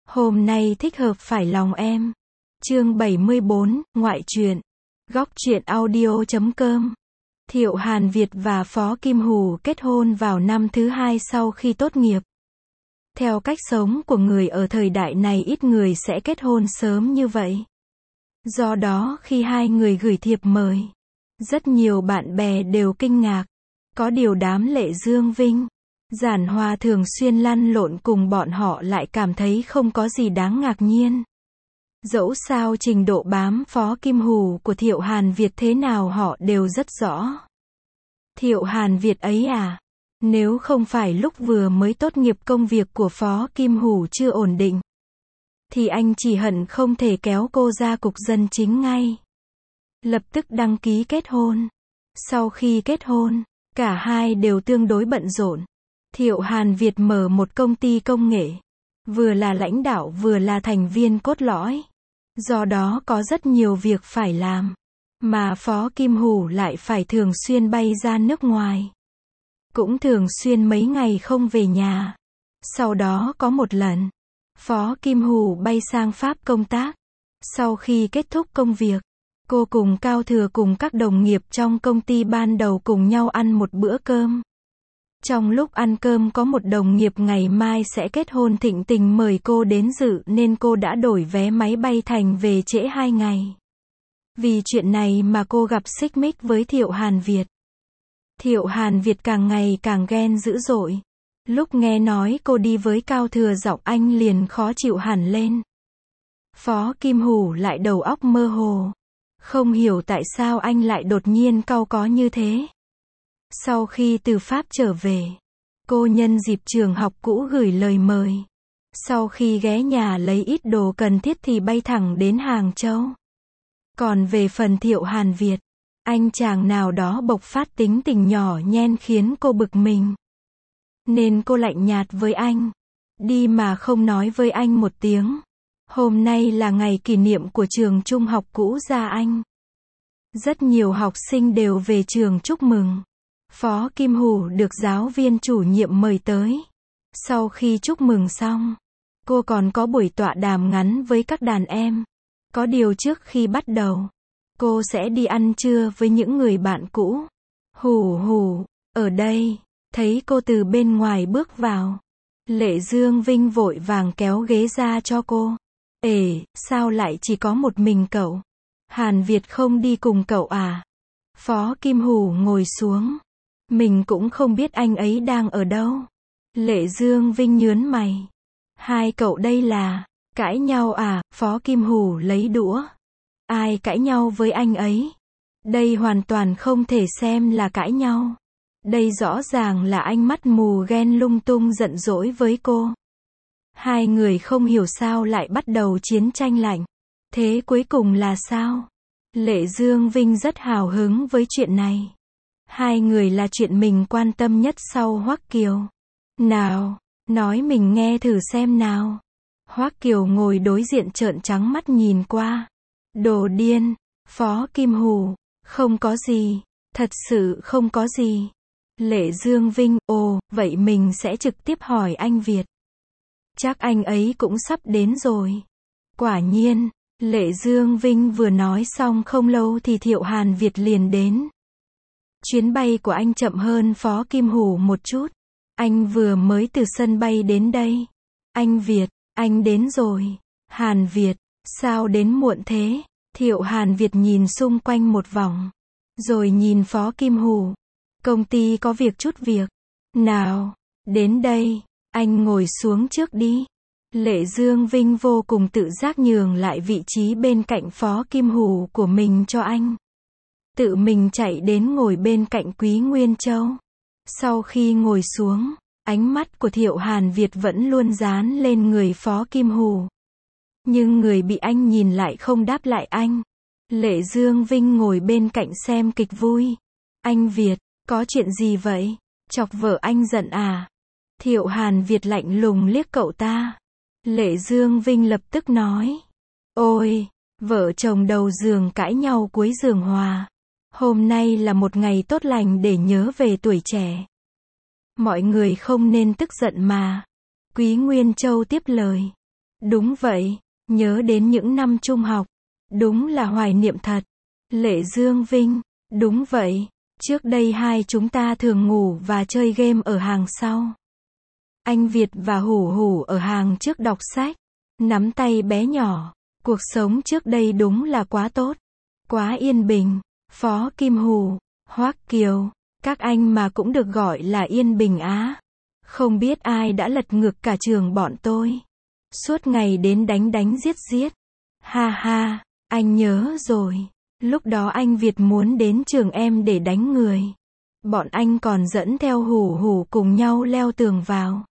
Hôm nay thích hợp phải lòng em. Chương 74, ngoại truyện. Góc truyện audio.com. Thiệu Hàn Việt và Phó Kim Hù kết hôn vào năm thứ 2 sau khi tốt nghiệp. Theo cách sống của người ở thời đại này, ít người sẽ kết hôn sớm như vậy. Do đó khi hai người gửi thiệp mời, rất nhiều bạn bè đều kinh ngạc. Có điều đám Lệ Dương Vinh, Giản Hòa thường xuyên lăn lộn cùng bọn họ lại cảm thấy không có gì đáng ngạc nhiên. Dẫu sao trình độ bám Phó Kim Hù của Thiệu Hàn Việt thế nào họ đều rất rõ. Thiệu Hàn Việt ấy à, nếu không phải lúc vừa mới tốt nghiệp công việc của Phó Kim Hù chưa ổn định, thì anh chỉ hận không thể kéo cô ra cục dân chính ngay. Lập tức đăng ký kết hôn. Sau khi kết hôn, cả hai đều tương đối bận rộn. Thiệu Hàn Việt mở một công ty công nghệ, vừa là lãnh đạo vừa là thành viên cốt lõi. Do đó có rất nhiều việc phải làm, mà Phó Kim Hù lại phải thường xuyên bay ra nước ngoài. Cũng thường xuyên mấy ngày không về nhà. Sau đó có một lần, Phó Kim Hù bay sang Pháp công tác. Sau khi kết thúc công việc, cô cùng Cao Thừa cùng các đồng nghiệp trong công ty ban đầu cùng nhau ăn một bữa cơm. Trong lúc ăn cơm có một đồng nghiệp ngày mai sẽ kết hôn thịnh tình mời cô đến dự nên cô đã đổi vé máy bay thành về trễ 2 ngày. Vì chuyện này mà cô gặp xích mích với Thiệu Hàn Việt. Thiệu Hàn Việt càng ngày càng ghen dữ dội. Lúc nghe nói cô đi với Cao Thừa giọng anh liền khó chịu hẳn lên. Phó Kim Hù lại đầu óc mơ hồ. Không hiểu tại sao anh lại đột nhiên cau có như thế. Sau khi từ Pháp trở về, cô nhân dịp trường học cũ gửi lời mời. Sau khi ghé nhà lấy ít đồ cần thiết thì bay thẳng đến Hàng Châu. Còn về phần Thiệu Hàn Việt, anh chàng nào đó bộc phát tính tình nhỏ nhen khiến cô bực mình. Nên cô lạnh nhạt với anh. Đi mà không nói với anh một tiếng. Hôm nay là ngày kỷ niệm của trường trung học cũ Gia Anh. Rất nhiều học sinh đều về trường chúc mừng. Phó Kim Hù được giáo viên chủ nhiệm mời tới. Sau khi chúc mừng xong, cô còn có buổi tọa đàm ngắn với các đàn em. Có điều trước khi bắt đầu, cô sẽ đi ăn trưa với những người bạn cũ. Hù hù, ở đây, thấy cô từ bên ngoài bước vào. Lệ Dương Vinh vội vàng kéo ghế ra cho cô. Ê, sao lại chỉ có một mình cậu? Hàn Việt không đi cùng cậu à? Phó Kim Hù ngồi xuống. Mình cũng không biết anh ấy đang ở đâu. Lệ Dương Vinh nhớn mày. Hai cậu đây là cãi nhau à? Phó Kim Hù lấy đũa. Ai cãi nhau với anh ấy? Đây hoàn toàn không thể xem là cãi nhau. Đây rõ ràng là anh mắt mù ghen lung tung giận dỗi với cô. Hai người không hiểu sao lại bắt đầu chiến tranh lạnh. Thế cuối cùng là sao? Lệ Dương Vinh rất hào hứng với chuyện này. Hai người là chuyện mình quan tâm nhất sau Hoắc Kiều. Nào, nói mình nghe thử xem nào. Hoắc Kiều ngồi đối diện trợn trắng mắt nhìn qua. Đồ điên, Phó Kim Hù, không có gì, thật sự không có gì. Lệ Dương Vinh, ồ, vậy mình sẽ trực tiếp hỏi anh Việt. Chắc anh ấy cũng sắp đến rồi. Quả nhiên, Lệ Dương Vinh vừa nói xong không lâu thì Thiệu Hàn Việt liền đến. Chuyến bay của anh chậm hơn Phó Kim Hù một chút. Anh vừa mới từ sân bay đến đây. Anh Việt, anh đến rồi. Hàn Việt, sao đến muộn thế? Thiệu Hàn Việt nhìn xung quanh một vòng. Rồi nhìn Phó Kim Hù. Công ty có chút việc. Nào, đến đây, anh ngồi xuống trước đi. Lệ Dương Vinh vô cùng tự giác nhường lại vị trí bên cạnh Phó Kim Hù của mình cho anh. Tự mình chạy đến ngồi bên cạnh Quý Nguyên Châu. Sau khi ngồi xuống, ánh mắt của Thiệu Hàn Việt vẫn luôn dán lên người Phó Kim Hù. Nhưng người bị anh nhìn lại không đáp lại anh. Lệ Dương Vinh ngồi bên cạnh xem kịch vui. Anh Việt, có chuyện gì vậy? Chọc vợ anh giận à? Thiệu Hàn Việt lạnh lùng liếc cậu ta. Lệ Dương Vinh lập tức nói. Ôi, vợ chồng đầu giường cãi nhau cuối giường hòa. Hôm nay là một ngày tốt lành để nhớ về tuổi trẻ. Mọi người không nên tức giận mà. Quý Nguyên Châu tiếp lời. Đúng vậy, nhớ đến những năm trung học. Đúng là hoài niệm thật. Lệ Dương Vinh, đúng vậy, trước đây hai chúng ta thường ngủ và chơi game ở hàng sau. Anh Việt và Hủ Hủ ở hàng trước đọc sách, nắm tay bé nhỏ. Cuộc sống trước đây đúng là quá tốt, quá yên bình. Phó Kim Hù, Hoắc Kiều, các anh mà cũng được gọi là yên bình á. Không biết ai đã lật ngược cả trường bọn tôi. Suốt ngày đến đánh đánh giết giết. Ha ha, anh nhớ rồi. Lúc đó anh Việt muốn đến trường em để đánh người. Bọn anh còn dẫn theo Hủ Hủ cùng nhau leo tường vào.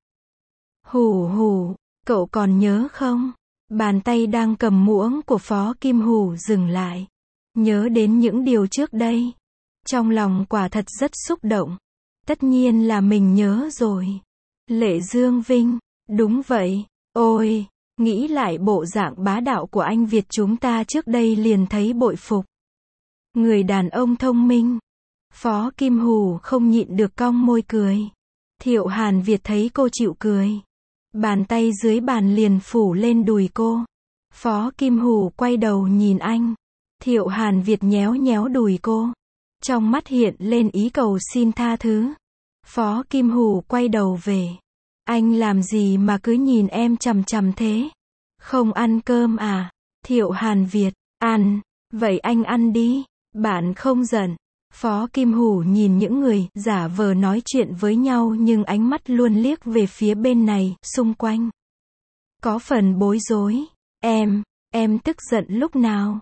Hủ Hủ, cậu còn nhớ không? Bàn tay đang cầm muỗng của Phó Kim Hù dừng lại. Nhớ đến những điều trước đây. Trong lòng quả thật rất xúc động. Tất nhiên là mình nhớ rồi. Lệ Dương Vinh, đúng vậy. Ôi, nghĩ lại bộ dạng bá đạo của anh Việt chúng ta trước đây liền thấy bội phục. Người đàn ông thông minh. Phó Kim Hù không nhịn được cong môi cười. Thiệu Hàn Việt thấy cô chịu cười. Bàn tay dưới bàn liền phủ lên đùi cô. Phó Kim Hù quay đầu nhìn anh. Thiệu Hàn Việt nhéo nhéo đùi cô. Trong mắt hiện lên ý cầu xin tha thứ. Phó Kim Hù quay đầu về. Anh làm gì mà cứ nhìn em chằm chằm thế? Không ăn cơm à? Thiệu Hàn Việt, ăn. Vậy anh ăn đi. Bạn không giận. Phó Kim Hù nhìn những người giả vờ nói chuyện với nhau nhưng ánh mắt luôn liếc về phía bên này, xung quanh. Có phần bối rối. Em tức giận lúc nào?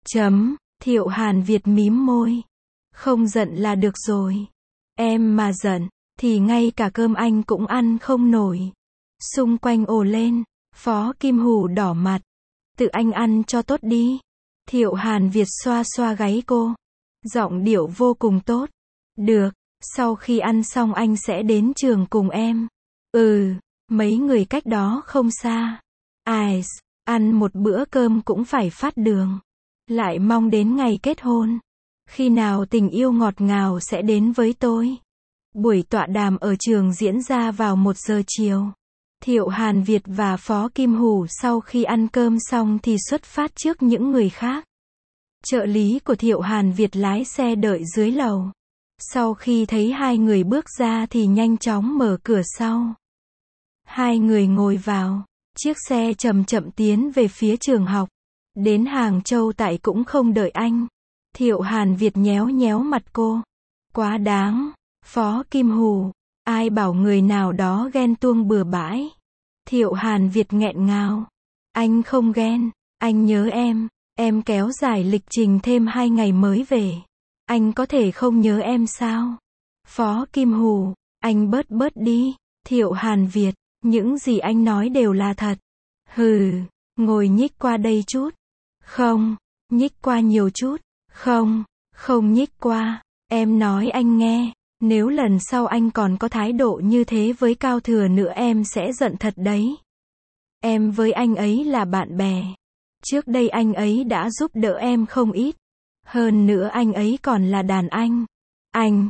Thiệu Hàn Việt mím môi. Không giận là được rồi. Em mà giận, thì ngay cả cơm anh cũng ăn không nổi. Xung quanh ồ lên. Phó Kim Hù đỏ mặt. Tự anh ăn cho tốt đi. Thiệu Hàn Việt xoa xoa gáy cô. Giọng điệu vô cùng tốt. Được, sau khi ăn xong anh sẽ đến trường cùng em. Mấy người cách đó không xa. Ai, ăn một bữa cơm cũng phải phát đường. Lại mong đến ngày kết hôn. Khi nào tình yêu ngọt ngào sẽ đến với tôi. Buổi tọa đàm ở trường diễn ra vào 1 giờ chiều. Thiệu Hàn Việt và Phó Kim Hù sau khi ăn cơm xong thì xuất phát trước những người khác. Trợ lý của Thiệu Hàn Việt lái xe đợi dưới lầu. Sau khi thấy hai người bước ra thì nhanh chóng mở cửa sau. Hai người ngồi vào. Chiếc xe chậm chậm tiến về phía trường học. Đến Hàng Châu tại cũng không đợi anh. Thiệu Hàn Việt nhéo nhéo mặt cô. Quá đáng. Phó Kim Hù. Ai bảo người nào đó ghen tuông bừa bãi. Thiệu Hàn Việt nghẹn ngào. Anh không ghen. Anh nhớ em. Em kéo dài lịch trình thêm 2 ngày mới về. Anh có thể không nhớ em sao? Phó Kim Hù. Anh bớt đi. Thiệu Hàn Việt. Những gì anh nói đều là thật. Hừ. Ngồi nhích qua đây chút. Không. Nhích qua nhiều chút. Không nhích qua. Em nói anh nghe. Nếu lần sau anh còn có thái độ như thế với Cao Thừa nữa em sẽ giận thật đấy. Em với anh ấy là bạn bè. Trước đây anh ấy đã giúp đỡ em không ít. Hơn nữa anh ấy còn là đàn anh. Anh,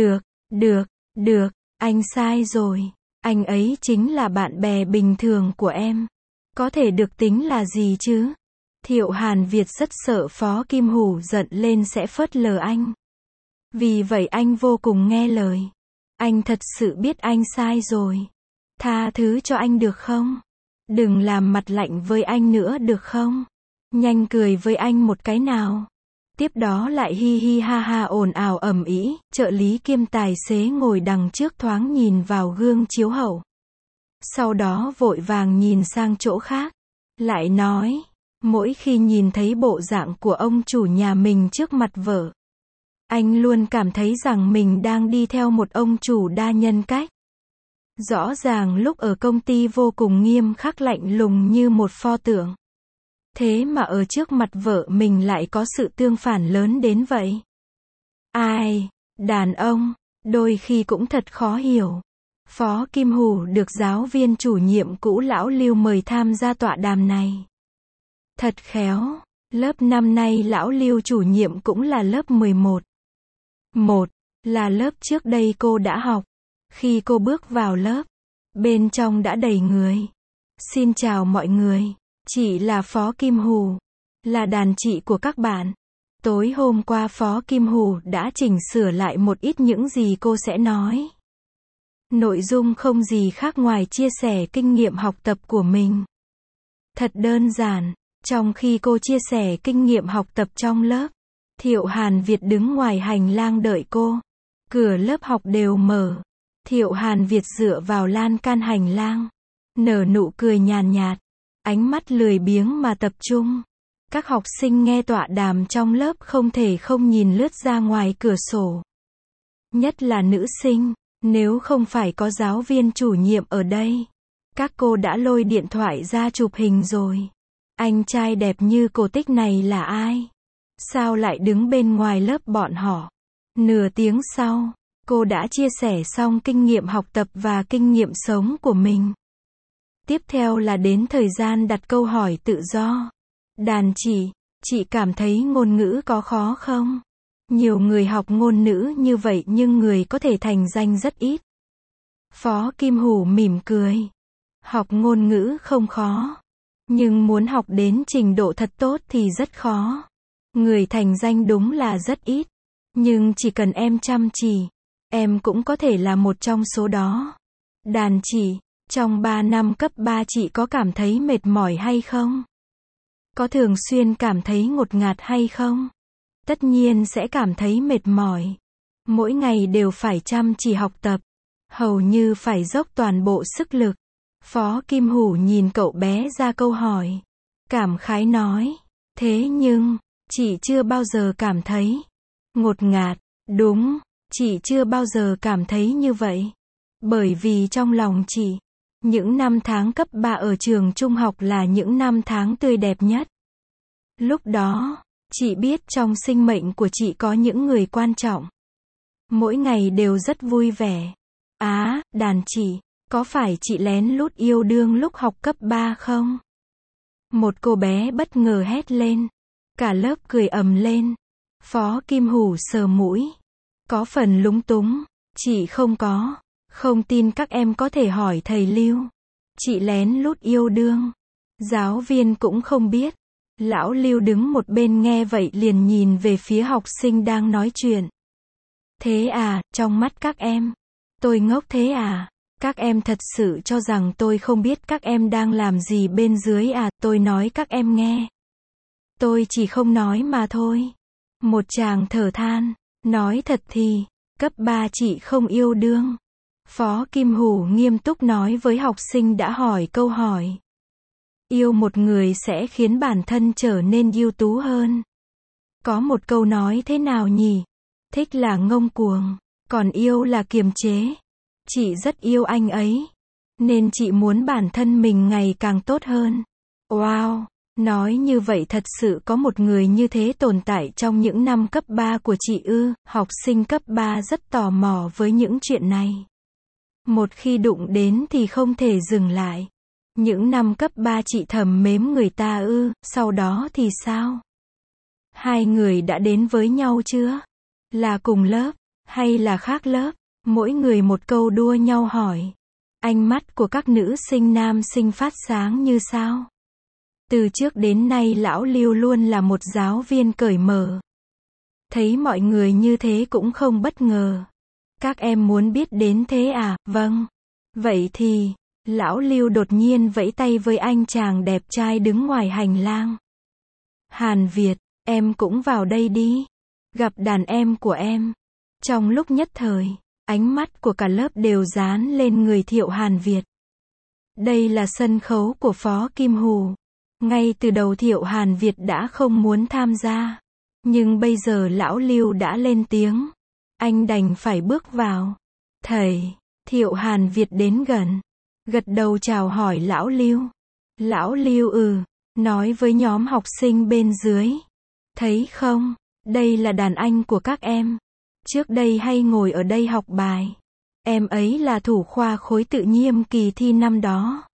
được, anh sai rồi. Anh ấy chính là bạn bè bình thường của em. Có thể được tính là gì chứ? Thiệu Hàn Việt rất sợ Phó Kim Hù giận lên sẽ phớt lờ anh. Vì vậy anh vô cùng nghe lời. Anh thật sự biết anh sai rồi. Tha thứ cho anh được không? Đừng làm mặt lạnh với anh nữa được không? Nhanh cười với anh một cái nào. Tiếp đó lại hi hi ha ha ồn ào ầm ĩ. Trợ lý kiêm tài xế ngồi đằng trước thoáng nhìn vào gương chiếu hậu. Sau đó vội vàng nhìn sang chỗ khác. Lại nói, mỗi khi nhìn thấy bộ dạng của ông chủ nhà mình trước mặt vợ, anh luôn cảm thấy rằng mình đang đi theo một ông chủ đa nhân cách. Rõ ràng lúc ở công ty vô cùng nghiêm khắc lạnh lùng như một pho tượng. Thế mà ở trước mặt vợ mình lại có sự tương phản lớn đến vậy. Ai, đàn ông, đôi khi cũng thật khó hiểu. Phó Kim Hù được giáo viên chủ nhiệm cũ lão Lưu mời tham gia tọa đàm này. Thật khéo, lớp năm nay lão Lưu chủ nhiệm cũng là lớp 11. Là lớp trước đây cô đã học. Khi cô bước vào lớp, bên trong đã đầy người. Xin chào mọi người. Chị là Phó Kim Hù, là đàn chị của các bạn. Tối hôm qua Phó Kim Hù đã chỉnh sửa lại một ít những gì cô sẽ nói. Nội dung không gì khác ngoài chia sẻ kinh nghiệm học tập của mình. Thật đơn giản, trong khi cô chia sẻ kinh nghiệm học tập trong lớp, Thiệu Hàn Việt đứng ngoài hành lang đợi cô. Cửa lớp học đều mở. Thiệu Hàn Việt dựa vào lan can hành lang, nở nụ cười nhàn nhạt, ánh mắt lười biếng mà tập trung. Các học sinh nghe tọa đàm trong lớp không thể không nhìn lướt ra ngoài cửa sổ. Nhất là nữ sinh, nếu không phải có giáo viên chủ nhiệm ở đây, các cô đã lôi điện thoại ra chụp hình rồi. Anh trai đẹp như cổ tích này là ai? Sao lại đứng bên ngoài lớp bọn họ? Nửa tiếng sau, cô đã chia sẻ xong kinh nghiệm học tập và kinh nghiệm sống của mình. Tiếp theo là đến thời gian đặt câu hỏi tự do. Đàn chị cảm thấy ngôn ngữ có khó không? Nhiều người học ngôn ngữ như vậy nhưng người có thể thành danh rất ít. Phó Kim Hù mỉm cười. Học ngôn ngữ không khó, nhưng muốn học đến trình độ thật tốt thì rất khó. Người thành danh đúng là rất ít, nhưng chỉ cần em chăm chỉ, em cũng có thể là một trong số đó. Đàn chị, trong 3 năm cấp 3 chị có cảm thấy mệt mỏi hay không? Có thường xuyên cảm thấy ngột ngạt hay không? Tất nhiên sẽ cảm thấy mệt mỏi. Mỗi ngày đều phải chăm chỉ học tập, hầu như phải dốc toàn bộ sức lực. Phó Kim Hù nhìn cậu bé ra câu hỏi, cảm khái nói, thế nhưng, chị chưa bao giờ cảm thấy ngột ngạt. Đúng, chị chưa bao giờ cảm thấy như vậy. Bởi vì trong lòng chị, những năm tháng cấp 3 ở trường trung học là những năm tháng tươi đẹp nhất. Lúc đó, chị biết trong sinh mệnh của chị có những người quan trọng. Mỗi ngày đều rất vui vẻ. Đàn chị, có phải chị lén lút yêu đương lúc học cấp 3 không? Một cô bé bất ngờ hét lên. Cả lớp cười ầm lên. Phó Kim Hù sờ mũi, có phần lúng túng. Chị không có. Không tin các em có thể hỏi thầy Lưu. Chị lén lút yêu đương. Giáo viên cũng không biết. Lão Lưu đứng một bên nghe vậy liền nhìn về phía học sinh đang nói chuyện. Thế à, trong mắt các em, tôi ngốc thế à? Các em thật sự cho rằng tôi không biết các em đang làm gì bên dưới à? Tôi nói các em nghe. Tôi chỉ không nói mà thôi. Một chàng thở than, nói thật thì, cấp 3 chị không yêu đương. Phó Kim Hù nghiêm túc nói với học sinh đã hỏi câu hỏi. Yêu một người sẽ khiến bản thân trở nên ưu tú hơn. Có một câu nói thế nào nhỉ? Thích là ngông cuồng, còn yêu là kiềm chế. Chị rất yêu anh ấy, nên chị muốn bản thân mình ngày càng tốt hơn. Wow, nói như vậy thật sự có một người như thế tồn tại trong những năm cấp 3 của chị ư? Học sinh cấp 3 rất tò mò với những chuyện này. Một khi đụng đến thì không thể dừng lại. Những năm cấp 3 chị thầm mến người ta ư? Sau đó thì sao? Hai người đã đến với nhau chưa? Là cùng lớp, hay là khác lớp? Mỗi người một câu đua nhau hỏi. Ánh mắt của các nữ sinh nam sinh phát sáng như sao. Từ trước đến nay lão Lưu luôn là một giáo viên cởi mở. Thấy mọi người như thế cũng không bất ngờ. Các em muốn biết đến thế à? Vâng. Vậy thì, lão Lưu đột nhiên vẫy tay với anh chàng đẹp trai đứng ngoài hành lang. Hàn Việt, em cũng vào đây đi. Gặp đàn em của em. Trong lúc nhất thời, ánh mắt của cả lớp đều dán lên người Thiệu Hàn Việt. Đây là sân khấu của Phó Kim Hù. Ngay từ đầu Thiệu Hàn Việt đã không muốn tham gia. Nhưng bây giờ lão Lưu đã lên tiếng. Anh đành phải bước vào. Thầy, Thiệu Hàn Việt đến gần. Gật đầu chào hỏi lão Lưu. Lão Lưu nói với nhóm học sinh bên dưới. Thấy không, đây là đàn anh của các em. Trước đây hay ngồi ở đây học bài. Em ấy là thủ khoa khối tự nhiên kỳ thi năm đó.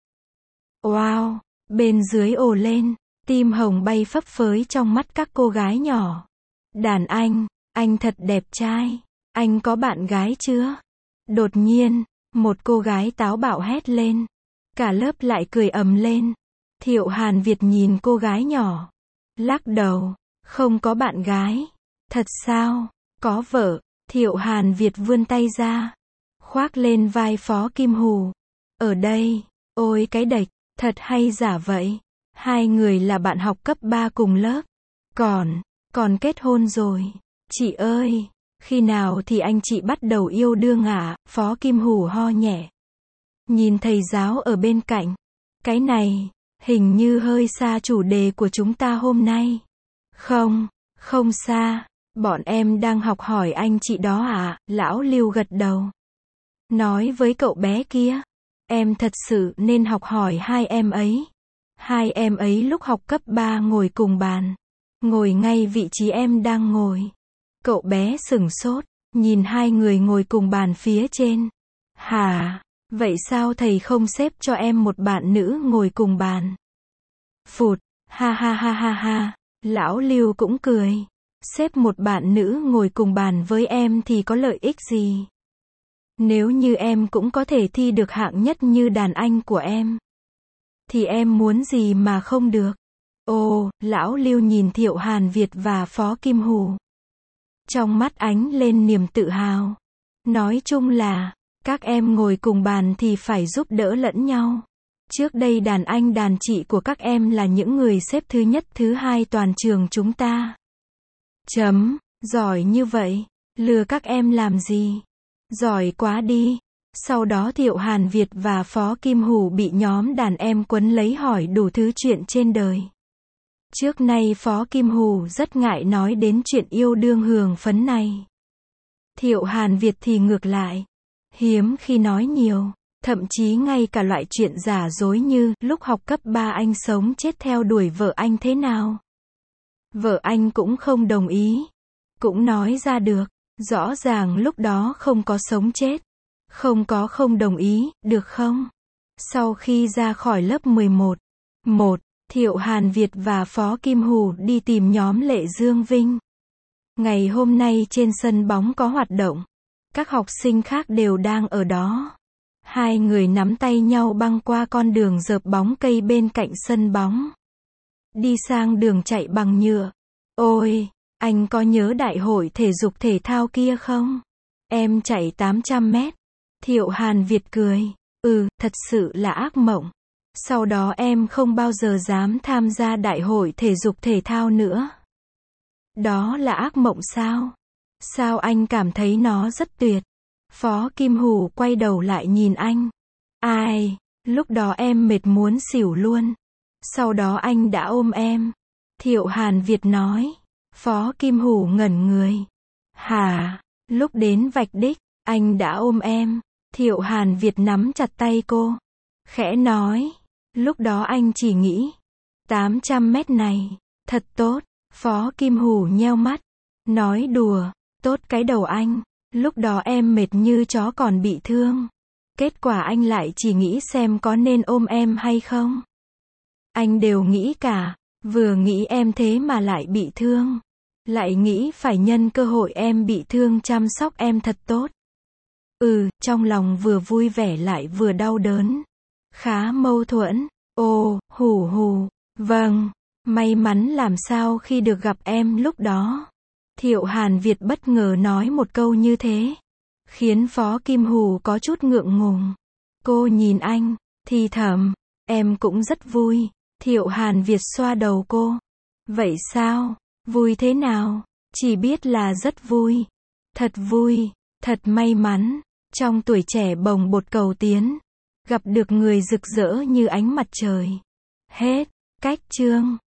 Wow, bên dưới ồ lên, tim hồng bay phấp phới trong mắt các cô gái nhỏ. Đàn anh thật đẹp trai. Anh có bạn gái chưa? Đột nhiên, một cô gái táo bạo hét lên. Cả lớp lại cười ầm lên. Thiệu Hàn Việt nhìn cô gái nhỏ. Lắc đầu. Không có bạn gái. Thật sao? Có vợ. Thiệu Hàn Việt vươn tay ra. Khoác lên vai Phó Kim Hù. Ở đây. Ôi cái đệch. Thật hay giả vậy? Hai người là bạn học cấp 3 cùng lớp. Còn kết hôn rồi. Chị ơi. Khi nào thì anh chị bắt đầu yêu đương ạ? Phó Kim Hù ho nhẹ. Nhìn thầy giáo ở bên cạnh. Cái này, hình như hơi xa chủ đề của chúng ta hôm nay. Không xa. Bọn em đang học hỏi anh chị đó ạ. Lão Lưu gật đầu. Nói với cậu bé kia. Em thật sự nên học hỏi hai em ấy. Hai em ấy lúc học cấp 3 ngồi cùng bàn. Ngồi ngay vị trí em đang ngồi. Cậu bé sửng sốt. Nhìn hai người ngồi cùng bàn phía trên. Hả? Vậy sao thầy không xếp cho em một bạn nữ ngồi cùng bàn? Phụt, ha ha ha ha ha. Lão Lưu cũng cười. Xếp một bạn nữ ngồi cùng bàn với em thì có lợi ích gì? Nếu như em cũng có thể thi được hạng nhất như đàn anh của em, thì em muốn gì mà không được? Ồ, Lão Lưu nhìn Thiệu Hàn Việt và Phó Kim Hù. Trong mắt ánh lên niềm tự hào. Nói chung là, các em ngồi cùng bàn thì phải giúp đỡ lẫn nhau. Trước đây đàn anh đàn chị của các em là những người xếp thứ nhất thứ hai toàn trường chúng ta. Giỏi như vậy, lừa các em làm gì? Giỏi quá đi. Sau đó Thiệu Hàn Việt và Phó Kim Hù bị nhóm đàn em quấn lấy hỏi đủ thứ chuyện trên đời. Trước nay Phó Kim Hù rất ngại nói đến chuyện yêu đương hưởng phấn này. Thiệu Hàn Việt thì ngược lại. Hiếm khi nói nhiều. Thậm chí ngay cả loại chuyện giả dối như lúc học cấp 3 anh sống chết theo đuổi vợ anh thế nào. Vợ anh cũng không đồng ý. Cũng nói ra được. Rõ ràng lúc đó không có sống chết. Không đồng ý, được không? Sau khi ra khỏi lớp 11. Thiệu Hàn Việt và Phó Kim Hù đi tìm nhóm Lệ Dương Vinh. Ngày hôm nay trên sân bóng có hoạt động. Các học sinh khác đều đang ở đó. Hai người nắm tay nhau băng qua con đường rợp bóng cây bên cạnh sân bóng. Đi sang đường chạy bằng nhựa. Ôi, anh có nhớ đại hội thể dục thể thao kia không? Em chạy 800 mét. Thiệu Hàn Việt cười. Thật sự là ác mộng. Sau đó em không bao giờ dám tham gia đại hội thể dục thể thao nữa. Đó là ác mộng sao? Sao anh cảm thấy nó rất tuyệt? Phó Kim Hù quay đầu lại nhìn anh. Ai, lúc đó em mệt muốn xỉu luôn. Sau đó anh đã ôm em. Thiệu Hàn Việt nói. Phó Kim Hù ngẩn người. Hả? Lúc đến vạch đích, anh đã ôm em. Thiệu Hàn Việt nắm chặt tay cô. Khẽ nói. Lúc đó anh chỉ nghĩ. 800 mét này, thật tốt. Phó Kim Hù nheo mắt. Nói đùa. Tốt cái đầu anh. Lúc đó em mệt như chó còn bị thương. Kết quả anh lại chỉ nghĩ xem có nên ôm em hay không. Anh đều nghĩ cả. Vừa nghĩ em thế mà lại bị thương. Lại nghĩ phải nhân cơ hội em bị thương chăm sóc em thật tốt. Trong lòng vừa vui vẻ lại vừa đau đớn. Khá mâu thuẫn. Ồ, hù. Vâng. May mắn làm sao khi được gặp em lúc đó. Thiệu Hàn Việt bất ngờ nói một câu như thế. Khiến Phó Kim Hù có chút ngượng ngùng. Cô nhìn anh, thì thầm. Em cũng rất vui. Thiệu Hàn Việt xoa đầu cô. Vậy sao? Vui thế nào? Chỉ biết là rất vui. Thật vui. Thật may mắn. Trong tuổi trẻ bồng bột cầu tiến. Gặp được người rực rỡ như ánh mặt trời. Hết. Cách chương.